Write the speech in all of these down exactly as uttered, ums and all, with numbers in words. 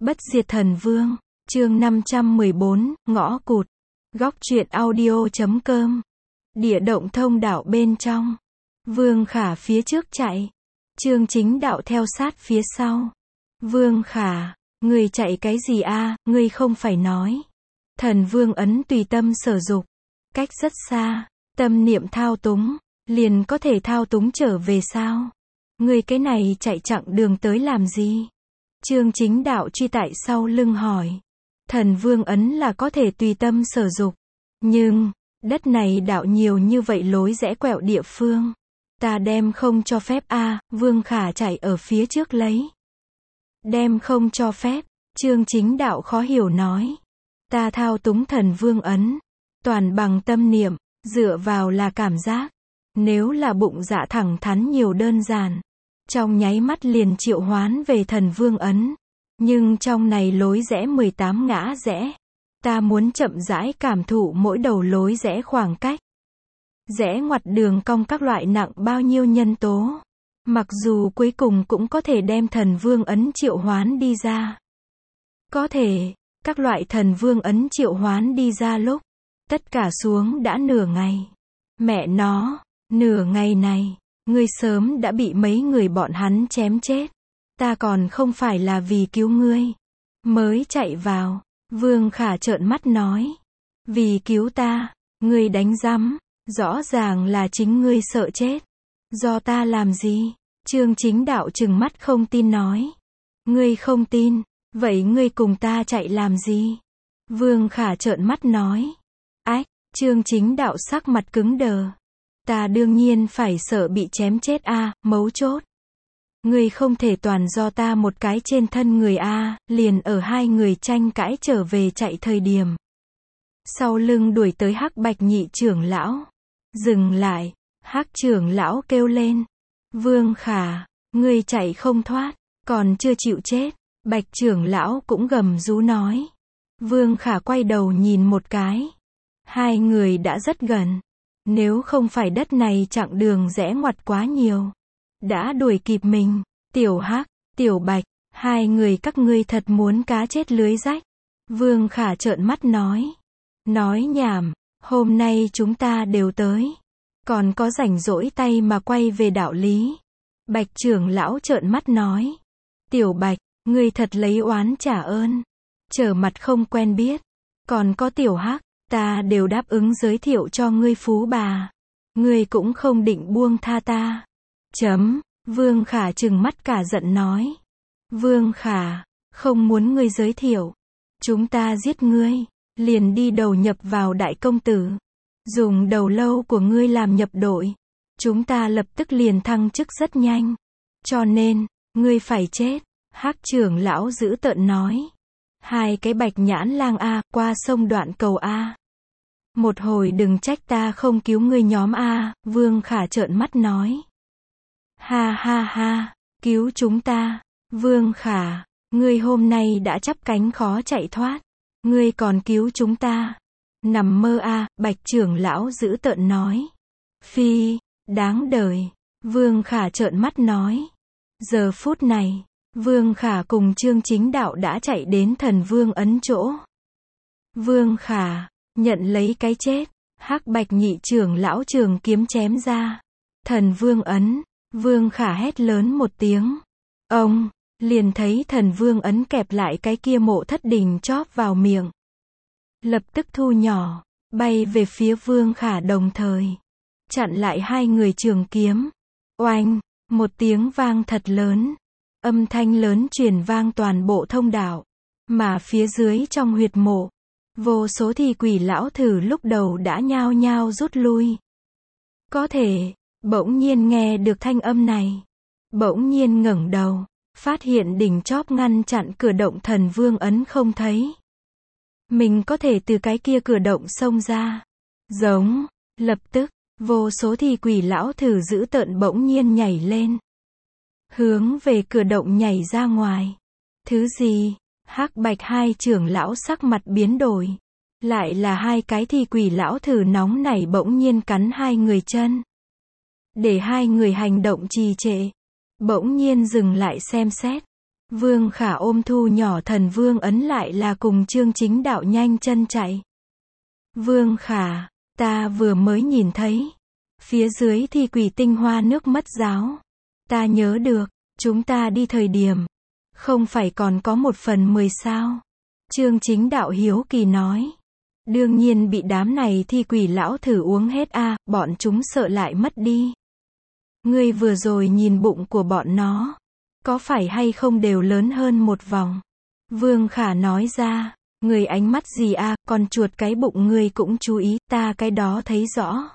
Bất diệt thần vương, chương năm trăm mười bốn, ngõ cụt. Góc truyện audio chấm com. Địa động thông đạo bên trong. Vương Khả phía trước chạy. Chương Chính Đạo theo sát phía sau. Vương Khả, ngươi chạy cái gì a, ngươi không phải nói. Thần vương ấn tùy tâm sở dục. Cách rất xa, tâm niệm thao túng, liền có thể thao túng trở về sao? Ngươi cái này chạy chặng đường tới làm gì? Chương Chính Đạo truy tại sau lưng hỏi. Thần vương ấn là có thể tùy tâm sở dục. Nhưng, đất này đạo nhiều như vậy lối rẽ quẹo địa phương. Ta đem không cho phép a, Vương Khả chạy ở phía trước lấy. Đem không cho phép, Chương Chính Đạo khó hiểu nói. Ta thao túng thần vương ấn. Toàn bằng tâm niệm, dựa vào là cảm giác. Nếu là bụng dạ thẳng thắn nhiều đơn giản. Trong nháy mắt liền triệu hoán về thần vương ấn. Nhưng trong này lối rẽ mười tám ngã rẽ. Ta muốn chậm rãi cảm thụ mỗi đầu lối rẽ khoảng cách. Rẽ ngoặt đường cong các loại nặng bao nhiêu nhân tố. Mặc dù cuối cùng cũng có thể đem thần vương ấn triệu hoán đi ra. Có thể, các loại thần vương ấn triệu hoán đi ra lúc. Tất cả xuống đã nửa ngày. Mẹ nó, nửa ngày này. Ngươi sớm đã bị mấy người bọn hắn chém chết. Ta còn không phải là vì cứu ngươi. Mới chạy vào. Vương Khả trợn mắt nói. Vì cứu ta. Ngươi đánh rắm. Rõ ràng là chính ngươi sợ chết. Do ta làm gì? Chương Chính Đạo trừng mắt không tin nói. Ngươi không tin. Vậy ngươi cùng ta chạy làm gì? Vương Khả trợn mắt nói. Ách, Chương Chính Đạo sắc mặt cứng đờ. Ta đương nhiên phải sợ bị chém chết a, à, mấu chốt. Ngươi không thể toàn do ta một cái trên thân người a, à, liền ở hai người tranh cãi trở về chạy thời điểm. Sau lưng đuổi tới Hắc Bạch nhị trưởng lão. Dừng lại, Hắc trưởng lão kêu lên. Vương Khả, ngươi chạy không thoát, còn chưa chịu chết. Bạch trưởng lão cũng gầm rú nói. Vương Khả quay đầu nhìn một cái. Hai người đã rất gần. Nếu không phải đất này chặng đường rẽ ngoặt quá nhiều. Đã đuổi kịp mình. Tiểu Hắc, Tiểu Bạch, hai người các ngươi thật muốn cá chết lưới rách. Vương Khả trợn mắt nói. Nói nhảm, hôm nay chúng ta đều tới. Còn có rảnh rỗi tay mà quay về đạo lý. Bạch trưởng lão trợn mắt nói. Tiểu Bạch, ngươi thật lấy oán trả ơn. Trở mặt không quen biết. Còn có Tiểu Hắc. Ta đều đáp ứng giới thiệu cho ngươi phú bà. Ngươi cũng không định buông tha ta. Chấm, Vương Khả trừng mắt cả giận nói. Vương Khả, không muốn ngươi giới thiệu. Chúng ta giết ngươi, liền đi đầu nhập vào đại công tử. Dùng đầu lâu của ngươi làm nhập đội. Chúng ta lập tức liền thăng chức rất nhanh. Cho nên, ngươi phải chết. Hắc trưởng lão dữ tợn nói. Hai cái bạch nhãn lang a, qua sông đoạn cầu a. Một hồi đừng trách ta không cứu ngươi nhóm a, Vương Khả trợn mắt nói. Ha ha ha, cứu chúng ta. Vương Khả, ngươi hôm nay đã chắp cánh khó chạy thoát. Ngươi còn cứu chúng ta. Nằm mơ a, Bạch trưởng lão dữ tợn nói. Phi, đáng đời. Vương Khả trợn mắt nói. Giờ phút này, Vương Khả cùng Chương Chính Đạo đã chạy đến thần vương ấn chỗ. Vương Khả, nhận lấy cái chết. Hắc Bạch nhị trưởng lão trường kiếm chém ra. Thần vương ấn. Vương Khả hét lớn một tiếng. Ông, liền thấy thần vương ấn kẹp lại cái kia Mộ Thất Đình chóp vào miệng. Lập tức thu nhỏ, bay về phía Vương Khả đồng thời. Chặn lại hai người trường kiếm. Oanh, một tiếng vang thật lớn. Âm thanh lớn truyền vang toàn bộ thông đạo. Mà phía dưới trong huyệt mộ. Vô số thi quỷ lão thử lúc đầu đã nhao nhao rút lui. Có thể, bỗng nhiên nghe được thanh âm này. Bỗng nhiên ngẩng đầu, phát hiện đỉnh chóp ngăn chặn cửa động thần vương ấn không thấy. Mình có thể từ cái kia cửa động xông ra. Giống, lập tức, vô số thi quỷ lão thử dữ tợn bỗng nhiên nhảy lên. Hướng về cửa động nhảy ra ngoài. Thứ gì? Hắc Bạch hai trưởng lão sắc mặt biến đổi. Lại là hai cái thi quỷ lão thử nóng nảy bỗng nhiên cắn hai người chân. Để hai người hành động trì trệ. Bỗng nhiên dừng lại xem xét. Vương Khả ôm thu nhỏ thần vương ấn lại là cùng Chương Chính Đạo nhanh chân chạy. Vương Khả, ta vừa mới nhìn thấy. Phía dưới thi quỷ tinh hoa nước mất giáo. Ta nhớ được, chúng ta đi thời điểm. Không phải còn có một phần mười sao. Chương Chính Đạo hiếu kỳ nói. Đương nhiên bị đám này thi quỷ lão thử uống hết a, à, bọn chúng sợ lại mất đi. Ngươi vừa rồi nhìn bụng của bọn nó. Có phải hay không đều lớn hơn một vòng. Vương Khả nói ra. Người ánh mắt gì a, à, con chuột cái bụng ngươi cũng chú ý, ta cái đó thấy rõ.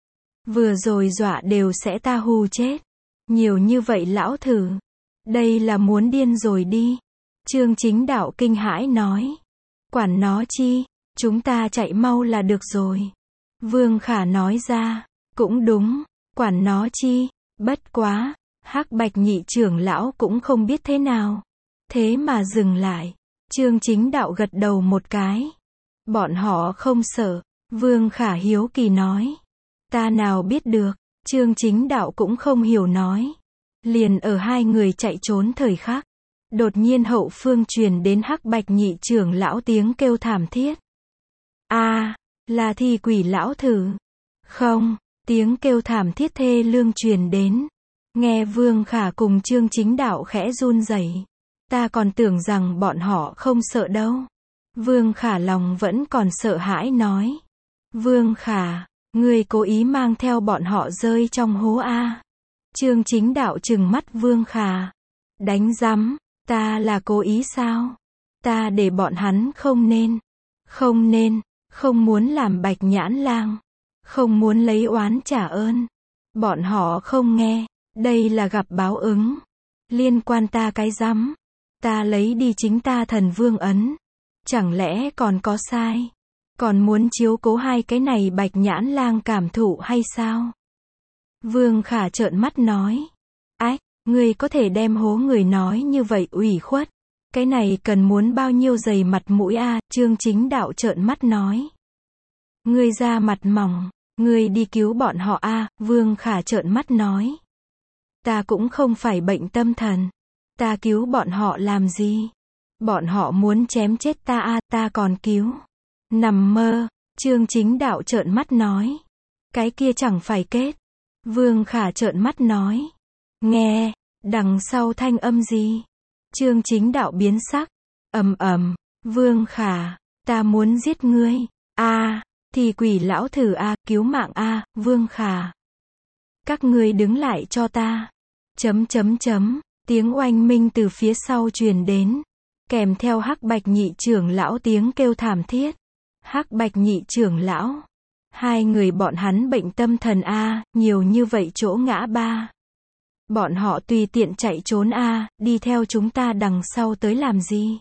Vừa rồi dọa đều sẽ ta hù chết. Nhiều như vậy lão thử. Đây là muốn điên rồi đi. Chương Chính Đạo kinh hãi nói. Quản nó chi, chúng ta chạy mau là được rồi. Vương Khả nói ra. Cũng đúng, quản nó chi, bất quá. Hắc Bạch nhị trưởng lão cũng không biết thế nào. Thế mà dừng lại. Chương Chính Đạo gật đầu một cái. Bọn họ không sợ. Vương Khả hiếu kỳ nói. Ta nào biết được. Chương Chính Đạo cũng không hiểu nói. Liền ở hai người chạy trốn thời khắc. Đột nhiên hậu phương truyền đến Hắc Bạch nhị trưởng lão tiếng kêu thảm thiết. A, à, là thi quỷ lão thử. Không, tiếng kêu thảm thiết thê lương truyền đến. Nghe Vương Khả cùng Chương Chính Đạo khẽ run rẩy. Ta còn tưởng rằng bọn họ không sợ đâu. Vương Khả lòng vẫn còn sợ hãi nói. Vương Khả, ngươi cố ý mang theo bọn họ rơi trong hố a. Chương Chính Đạo trừng mắt Vương Khả. Đánh rắm, ta là cố ý sao? Ta để bọn hắn không nên. Không nên, không muốn làm Bạch Nhãn Lang. Không muốn lấy oán trả ơn. Bọn họ không nghe, đây là gặp báo ứng. Liên quan ta cái rắm. Ta lấy đi chính ta thần vương ấn. Chẳng lẽ còn có sai? Còn muốn chiếu cố hai cái này Bạch Nhãn Lang cảm thụ hay sao? Vương Khả trợn mắt nói. Ách, ngươi có thể đem hố người nói như vậy ủy khuất. Cái này cần muốn bao nhiêu dày mặt mũi a, à? Chương Chính Đạo trợn mắt nói. Ngươi ra mặt mỏng, ngươi đi cứu bọn họ a, à? Vương Khả trợn mắt nói. Ta cũng không phải bệnh tâm thần. Ta cứu bọn họ làm gì? Bọn họ muốn chém chết ta a, à? Ta còn cứu. Nằm mơ, Chương Chính Đạo trợn mắt nói. Cái kia chẳng phải kết. Vương Khả trợn mắt nói. Nghe, đằng sau thanh âm gì? Chương Chính Đạo biến sắc. Ầm ầm, Vương Khả, ta muốn giết ngươi. A, à, thì quỷ lão thử a, à, cứu mạng a, à, Vương Khả. Các ngươi đứng lại cho ta. Chấm chấm chấm, tiếng oanh minh từ phía sau truyền đến, kèm theo Hắc Bạch nhị trưởng lão tiếng kêu thảm thiết. Hắc Bạch nhị trưởng lão, hai người bọn hắn bệnh tâm thần a, nhiều như vậy chỗ ngã ba. Bọn họ tùy tiện chạy trốn a, đi theo chúng ta đằng sau tới làm gì?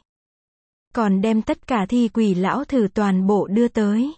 Còn đem tất cả thi quỷ lão thử toàn bộ đưa tới.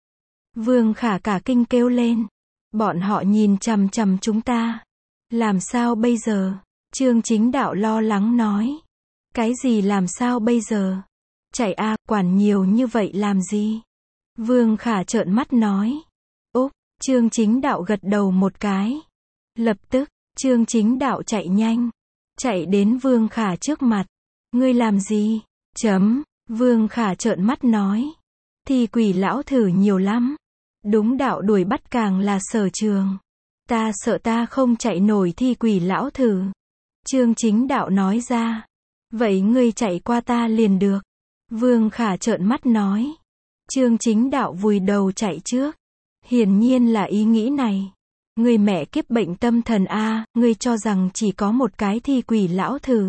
Vương Khả cả kinh kêu lên. Bọn họ nhìn chằm chằm chúng ta. Làm sao bây giờ? Chương Chính Đạo lo lắng nói. Cái gì làm sao bây giờ? Chạy a, à, quản nhiều như vậy làm gì? Vương Khả trợn mắt nói. Úp, Chương Chính Đạo gật đầu một cái. Lập tức, Chương Chính Đạo chạy nhanh. Chạy đến Vương Khả trước mặt. Ngươi làm gì? Chấm, Vương Khả trợn mắt nói. Thì quỷ lão thử nhiều lắm. Đúng đạo đuổi bắt càng là sở trường. Ta sợ ta không chạy nổi thi quỷ lão thử. Chương Chính Đạo nói ra. Vậy ngươi chạy qua ta liền được. Vương Khả trợn mắt nói. Chương Chính Đạo vùi đầu chạy trước. Hiển nhiên là ý nghĩ này. Ngươi mẹ kiếp bệnh tâm thần a, ngươi cho rằng chỉ có một cái thi quỷ lão thử.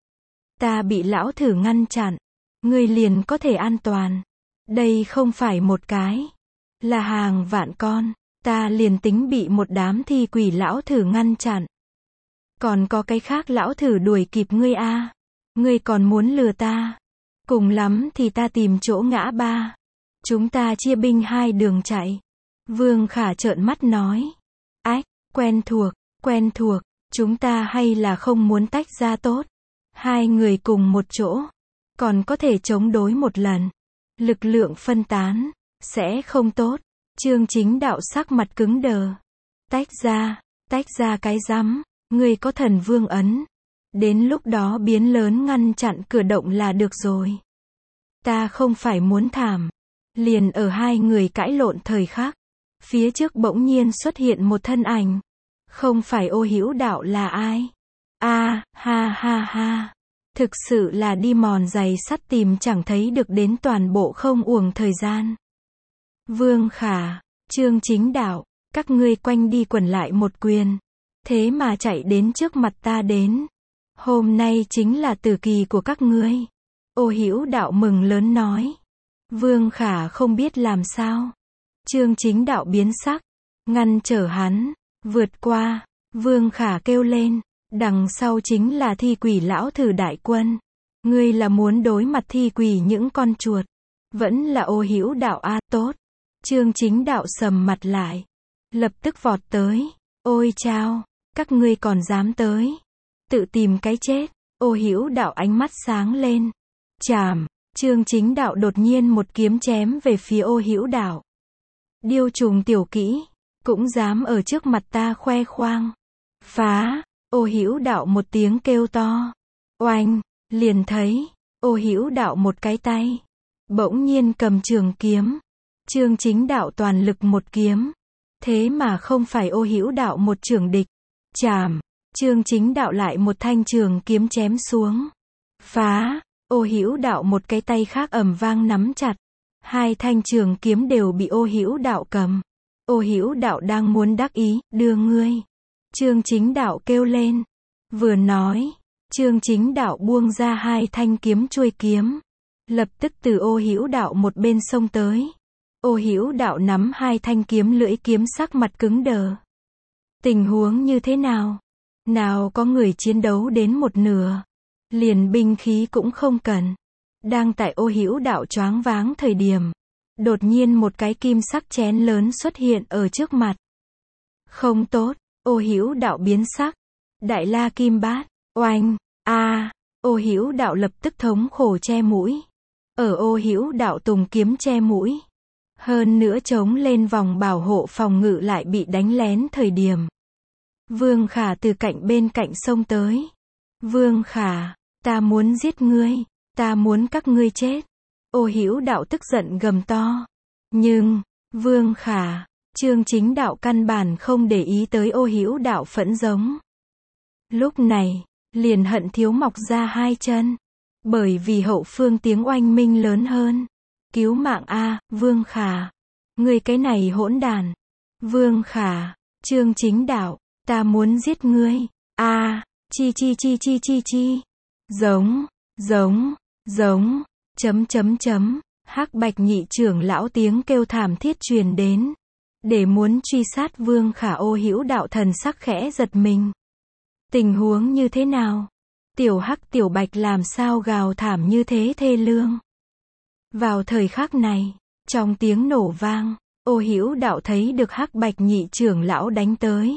Ta bị lão thử ngăn chặn. Ngươi liền có thể an toàn. Đây không phải một cái. Là hàng vạn con. Ta liền tính bị một đám thi quỷ lão thử ngăn chặn. Còn có cái khác lão thử đuổi kịp ngươi a. À. Ngươi còn muốn lừa ta. Cùng lắm thì ta tìm chỗ ngã ba. Chúng ta chia binh hai đường chạy. Vương Khả trợn mắt nói. Ách, quen thuộc, quen thuộc. Chúng ta hay là không muốn tách ra tốt. Hai người cùng một chỗ. Còn có thể chống đối một lần. Lực lượng phân tán. Sẽ không tốt. Chương Chính Đạo sắc mặt cứng đờ. Tách ra, tách ra cái rắm, ngươi có thần vương ấn. Đến lúc đó biến lớn ngăn chặn cửa động là được rồi. Ta không phải muốn thảm. Liền ở hai người cãi lộn thời khắc, phía trước bỗng nhiên xuất hiện một thân ảnh. Không phải Ô Hữu Đạo là ai? A, ha ha ha. Thực sự là đi mòn giày sắt tìm chẳng thấy được đến toàn bộ không uổng thời gian. Vương Khả, Trương Chính Đạo, các ngươi quanh đi quẩn lại một quyền. Thế mà chạy đến trước mặt ta đến. Hôm nay chính là tử kỳ của các ngươi. Ô Hữu Đạo mừng lớn nói. Vương Khả không biết làm sao. Trương Chính Đạo biến sắc, ngăn trở hắn, vượt qua. Vương Khả kêu lên, đằng sau chính là thi quỷ lão thử đại quân. Ngươi là muốn đối mặt thi quỷ những con chuột. Vẫn là Ô Hữu Đạo a, tốt. Trương Chính Đạo sầm mặt lại, lập tức vọt tới. Ôi chao, các ngươi còn dám tới. Tự tìm cái chết. Ô Hữu Đạo ánh mắt sáng lên. Chảm, Trương Chính Đạo đột nhiên một kiếm chém về phía Ô Hữu Đạo. Điêu trùng tiểu kỹ, cũng dám ở trước mặt ta khoe khoang. Phá, Ô Hữu Đạo một tiếng kêu to. Oanh, liền thấy, Ô Hữu Đạo một cái tay, bỗng nhiên cầm trường kiếm. Trương Chính Đạo toàn lực một kiếm. Thế mà không phải Ô Hữu Đạo một trường địch. Chảm, Trương Chính Đạo lại một thanh trường kiếm chém xuống. Phá, Ô Hữu Đạo một cái tay khác ầm vang nắm chặt. Hai thanh trường kiếm đều bị Ô Hữu Đạo cầm. Ô Hữu Đạo đang muốn đắc ý, đưa ngươi. Trương Chính Đạo kêu lên. Vừa nói, Trương Chính Đạo buông ra hai thanh kiếm chuôi kiếm. Lập tức từ Ô Hữu Đạo một bên xông tới. Ô Hữu Đạo nắm hai thanh kiếm lưỡi kiếm sắc mặt cứng đờ. Tình huống như thế nào? Nào có người chiến đấu đến một nửa, liền binh khí cũng không cần. Đang tại Ô Hữu Đạo choáng váng thời điểm, đột nhiên một cái kim sắc chén lớn xuất hiện ở trước mặt. Không tốt, Ô Hữu Đạo biến sắc. Đại La Kim Bát, oanh, a, Ô Hữu Đạo lập tức thống khổ che mũi. Ở Ô Hữu Đạo tùng kiếm che mũi, hơn nữa chống lên vòng bảo hộ phòng ngự lại bị đánh lén thời điểm. Vương Khả từ cạnh bên cạnh xông tới. Vương Khả, ta muốn giết ngươi, ta muốn các ngươi chết. Ô Hữu Đạo tức giận gầm to. Nhưng, Vương Khả, Trương Chính Đạo căn bản không để ý tới Ô Hữu Đạo phẫn giống. Lúc này, liền hận thiếu mọc ra hai chân. Bởi vì hậu phương tiếng oanh minh lớn hơn. Cứu mạng a, Vương Khả. Ngươi cái này hỗn đàn. Vương Khả, Trương Chính Đạo, ta muốn giết ngươi. A, chi chi chi chi chi chi. Giống, giống, giống, chấm chấm chấm. Hắc Bạch nhị trưởng lão tiếng kêu thảm thiết truyền đến. Để muốn truy sát Vương Khả. Ô Hữu Đạo thần sắc khẽ giật mình. Tình huống như thế nào? Tiểu Hắc Tiểu Bạch làm sao gào thảm như thế thê lương? Vào thời khắc này, trong tiếng nổ vang, Ô Hữu Đạo thấy được Hắc Bạch nhị trưởng lão đánh tới.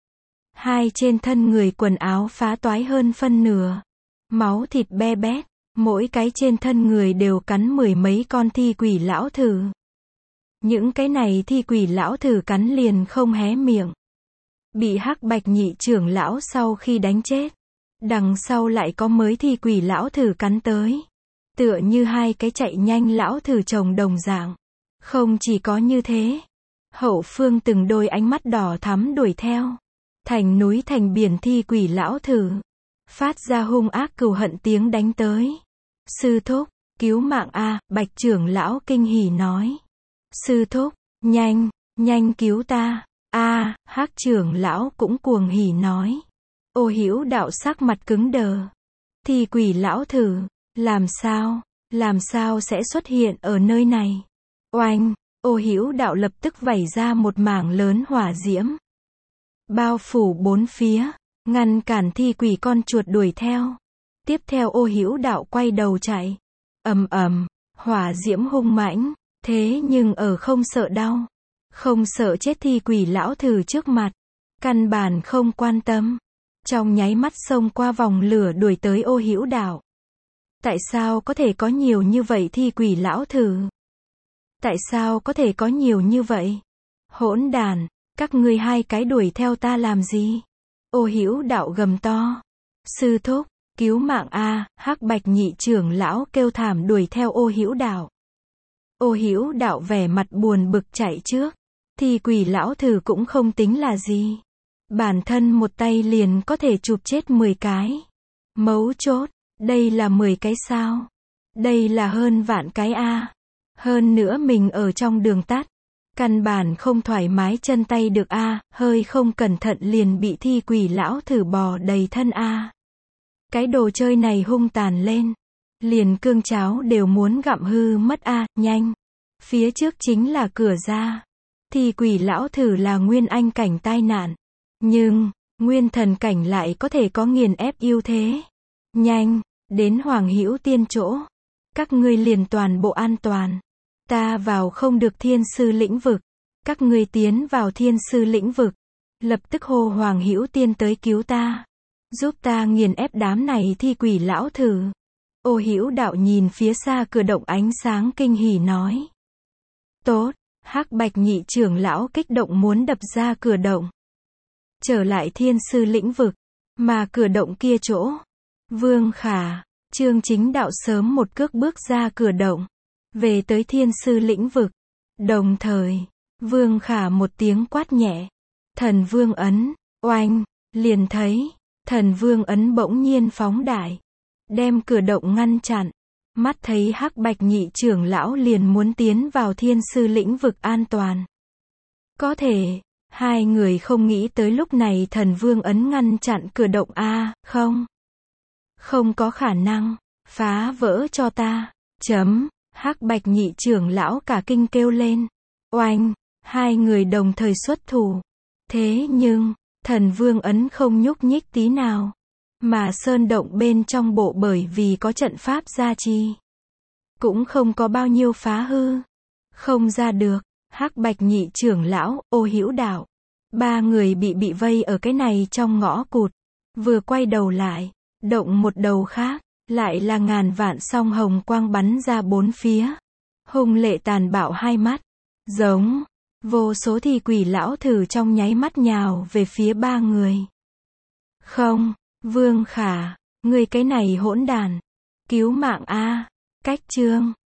Hai trên thân người quần áo phá toái hơn phân nửa, máu thịt be bét, mỗi cái trên thân người đều cắn mười mấy con thi quỷ lão thử. Những cái này thi quỷ lão thử cắn liền không hé miệng. Bị Hắc Bạch nhị trưởng lão sau khi đánh chết, đằng sau lại có mới thi quỷ lão thử cắn tới. Tựa như hai cái chạy nhanh lão thử chồng đồng dạng. Không chỉ có như thế, hậu phương từng đôi ánh mắt đỏ thắm đuổi theo. Thành núi thành biển thi quỷ lão thử, phát ra hung ác cừu hận tiếng đánh tới. Sư thúc, cứu mạng a, Bạch trưởng lão kinh hỉ nói. Sư thúc, nhanh, nhanh cứu ta. A, Hắc trưởng lão cũng cuồng hỉ nói. Ô Hữu Đạo sắc mặt cứng đờ. Thi quỷ lão thử, làm sao, làm sao sẽ xuất hiện ở nơi này? Oanh, Ô Hữu Đạo lập tức vẩy ra một mảng lớn hỏa diễm, bao phủ bốn phía, ngăn cản thi quỷ con chuột đuổi theo. Tiếp theo Ô Hữu Đạo quay đầu chạy. Ầm ầm, hỏa diễm hung mãnh, thế nhưng ở không sợ đau, không sợ chết thi quỷ lão thử trước mặt, căn bản không quan tâm. Trong nháy mắt xông qua vòng lửa đuổi tới Ô Hữu Đạo. Tại sao có thể có nhiều như vậy thi quỷ lão thử? Tại sao có thể có nhiều như vậy? Hỗn đàn, các ngươi hai cái đuổi theo ta làm gì? Ô Hữu Đạo gầm to. Sư thúc, cứu mạng a, Hắc Bạch nhị trưởng lão kêu thảm đuổi theo Ô Hữu Đạo. Ô Hữu Đạo vẻ mặt buồn bực chạy trước. Thì quỷ lão thử cũng không tính là gì. Bản thân một tay liền có thể chụp chết mười cái. Mấu chốt, đây là mười cái sao? Đây là hơn vạn cái a. Hơn nữa mình ở trong đường tắt. Căn bản không thoải mái chân tay được a, hơi không cẩn thận liền bị thi quỷ lão thử bò đầy thân a. Cái đồ chơi này hung tàn lên. Liền cương cháo đều muốn gặm hư mất a, nhanh. Phía trước chính là cửa ra. Thì quỷ lão thử là nguyên anh cảnh tai nạn. Nhưng, nguyên thần cảnh lại có thể có nghiền ép ưu thế. Nhanh, đến Hoàng Hữu Tiên chỗ. Các ngươi liền toàn bộ an toàn. Ta vào không được thiên sư lĩnh vực. Các ngươi tiến vào thiên sư lĩnh vực. Lập tức hô Hoàng Hữu Tiên tới cứu ta. Giúp ta nghiền ép đám này thi quỷ lão thử. Ô Hữu Đạo nhìn phía xa cửa động ánh sáng kinh hỉ nói. Tốt, Hắc Bạch nhị trưởng lão kích động muốn đập ra cửa động. Trở lại thiên sư lĩnh vực. Mà cửa động kia chỗ. Vương Khả, Trương Chính Đạo sớm một cước bước ra cửa động. Về tới thiên sư lĩnh vực. Đồng thời, Vương Khả một tiếng quát nhẹ. Thần Vương ấn, oanh, liền thấy, thần Vương ấn bỗng nhiên phóng đại. Đem cửa động ngăn chặn. Mắt thấy Hắc Bạch nhị trưởng lão liền muốn tiến vào thiên sư lĩnh vực an toàn. Có thể, hai người không nghĩ tới lúc này thần Vương ấn ngăn chặn cửa động a, không. Không có khả năng, phá vỡ cho ta, chấm, Hắc Bạch nhị trưởng lão cả kinh kêu lên. Oanh, hai người đồng thời xuất thủ. Thế nhưng, thần Vương ấn không nhúc nhích tí nào. Mà sơn động bên trong bộ bởi vì có trận pháp gia trì. Cũng không có bao nhiêu phá hư. Không ra được, Hắc Bạch nhị trưởng lão, Ô Hữu Đạo. Ba người bị bị vây ở cái này trong ngõ cụt. Vừa quay đầu lại, động một đầu khác, lại là ngàn vạn song hồng quang bắn ra bốn phía. Hung lệ tàn bạo hai mắt. Giống, vô số thi quỷ lão thử trong nháy mắt nhào về phía ba người. Không, Vương Khả, ngươi cái này hỗn đàn. Cứu mạng a, cách chương.